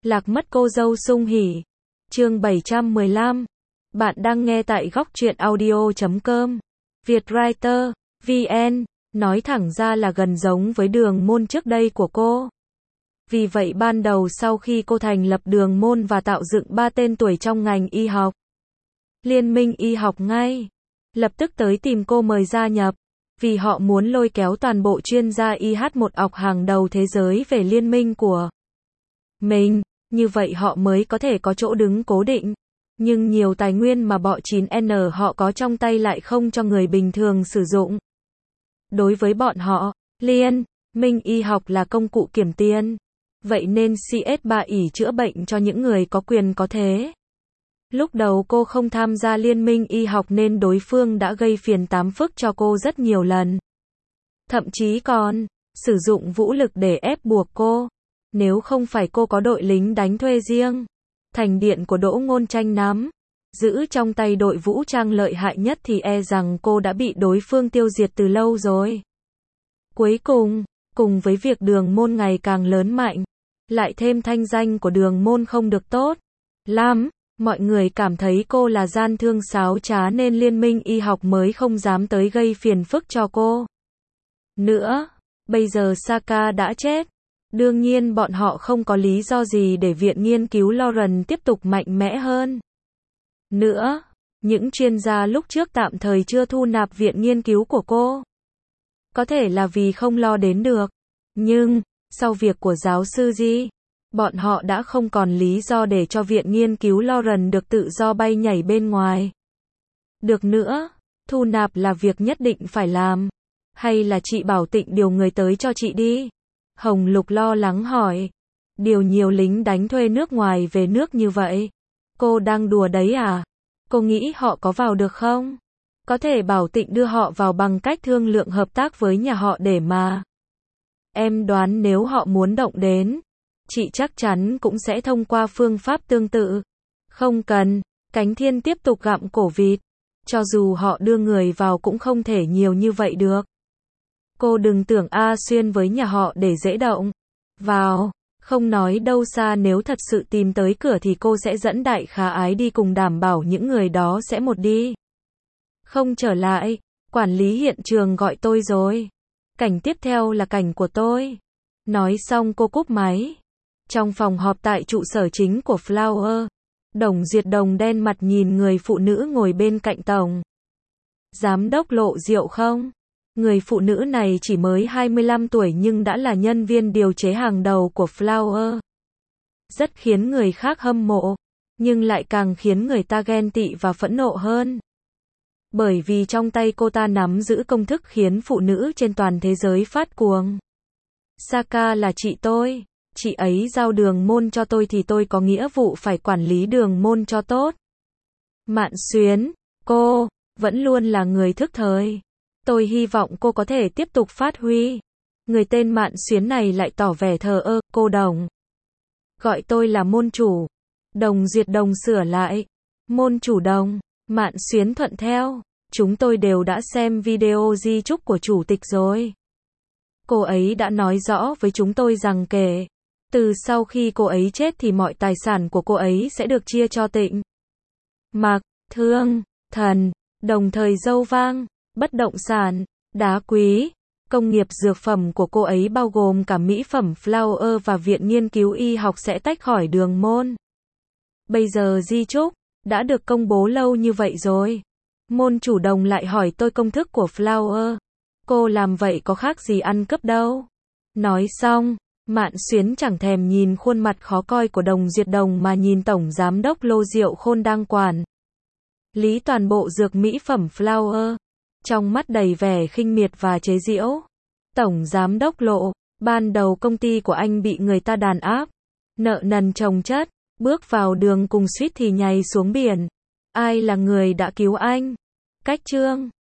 Lạc mất cô dâu sung hỉ. Chương 715. Bạn đang nghe tại góc truyện audio.com. Vietwriter, VN, nói thẳng ra là gần giống với đường môn trước đây của cô. Vì vậy ban đầu sau khi cô thành lập đường môn và tạo dựng 3 tên tuổi trong ngành y học, Liên minh y học ngay lập tức tới tìm cô mời gia nhập, vì họ muốn lôi kéo toàn bộ chuyên gia IH1 học hàng đầu thế giới về liên minh của mình, như vậy họ mới có thể có chỗ đứng cố định. Nhưng nhiều tài nguyên mà bọ 9N họ có trong tay lại không cho người bình thường sử dụng. Đối với bọn họ, Liên minh y học là công cụ kiểm tiền. Vậy nên CS3 ỷ chữa bệnh cho những người có quyền có thế. Lúc đầu cô không tham gia liên minh y học nên đối phương đã gây phiền tám phức cho cô rất nhiều lần. Thậm chí còn sử dụng vũ lực để ép buộc cô. Nếu không phải cô có đội lính đánh thuê riêng, thành điện của Đỗ Ngôn Tranh nắm giữ trong tay đội vũ trang lợi hại nhất thì e rằng cô đã bị đối phương tiêu diệt từ lâu rồi. Cuối cùng với việc đường môn ngày càng lớn mạnh, lại thêm thanh danh của đường môn không được tốt lắm, mọi người cảm thấy cô là gian thương xáo trá nên liên minh y học mới không dám tới gây phiền phức cho cô nữa. Bây giờ Saka đã chết, đương nhiên bọn họ không có lý do gì để viện nghiên cứu Lauren tiếp tục mạnh mẽ hơn nữa. Những chuyên gia lúc trước tạm thời chưa thu nạp viện nghiên cứu của cô, có thể là vì không lo đến được. Nhưng sau việc của giáo sư Ji, bọn họ đã không còn lý do để cho viện nghiên cứu Lauren được tự do bay nhảy bên ngoài được nữa. Thu nạp là việc nhất định phải làm, hay là chị Bảo Tịnh điều người tới cho chị đi? Hồng Lục lo lắng hỏi. Điều nhiều lính đánh thuê nước ngoài về nước như vậy? Cô đang đùa đấy à? Cô nghĩ họ có vào được không? Có thể Bảo Tịnh đưa họ vào bằng cách thương lượng hợp tác với nhà họ để mà. Em đoán nếu họ muốn động đến, chị chắc chắn cũng sẽ thông qua phương pháp tương tự. Không cần, Cánh Thiên tiếp tục gặm cổ vịt. Cho dù họ đưa người vào cũng không thể nhiều như vậy được. Cô đừng tưởng A Xuyên với nhà họ để dễ động vào. Không nói đâu xa, nếu thật sự tìm tới cửa thì cô sẽ dẫn Đại Khả Ái đi cùng, đảm bảo những người đó sẽ một đi không trở lại. Quản lý hiện trường gọi tôi rồi. Cảnh tiếp theo là cảnh của tôi. Nói xong cô cúp máy. Trong phòng họp tại trụ sở chính của Flower, Đồng Duyệt Đồng đen mặt nhìn người phụ nữ ngồi bên cạnh Tổng Giám đốc Lộ Diệu không? Người phụ nữ này chỉ mới 25 tuổi nhưng đã là nhân viên điều chế hàng đầu của Flower. Rất khiến người khác hâm mộ, nhưng lại càng khiến người ta ghen tị và phẫn nộ hơn. Bởi vì trong tay cô ta nắm giữ công thức khiến phụ nữ trên toàn thế giới phát cuồng. Saka là chị tôi, chị ấy giao đường môn cho tôi thì tôi có nghĩa vụ phải quản lý đường môn cho tốt. Mạn Xuyến, cô vẫn luôn là người thức thời. Tôi hy vọng cô có thể tiếp tục phát huy. Người tên Mạn Xuyến này lại tỏ vẻ thờ ơ. Cô Đồng, gọi tôi là môn chủ. Đồng Duyệt Đồng sửa lại. Môn chủ Đồng. Mạn Xuyến thuận theo. Chúng tôi đều đã xem video di chúc của chủ tịch rồi. Cô ấy đã nói rõ với chúng tôi rằng kể từ sau khi cô ấy chết thì mọi tài sản của cô ấy sẽ được chia cho Tịnh Mặc, Thương, Thần, đồng thời dâu vang, bất động sản, đá quý, công nghiệp dược phẩm của cô ấy bao gồm cả mỹ phẩm Flower và viện nghiên cứu y học sẽ tách khỏi đường môn. Bây giờ di chúc đã được công bố lâu như vậy rồi. Môn chủ Đồng lại hỏi tôi công thức của Flower. Cô làm vậy có khác gì ăn cướp đâu. Nói xong, Mạn Xuyến chẳng thèm nhìn khuôn mặt khó coi của Đồng Duyệt Đồng mà nhìn Tổng Giám đốc Lô Diệu Khôn đang quản lý toàn bộ dược mỹ phẩm Flower, trong mắt đầy vẻ khinh miệt và chế giễu. Tổng Giám đốc Lộ, ban đầu công ty của anh bị người ta đàn áp, nợ nần chồng chất, bước vào đường cùng suýt thì nhảy xuống biển. Ai là người đã cứu anh? Cách Trương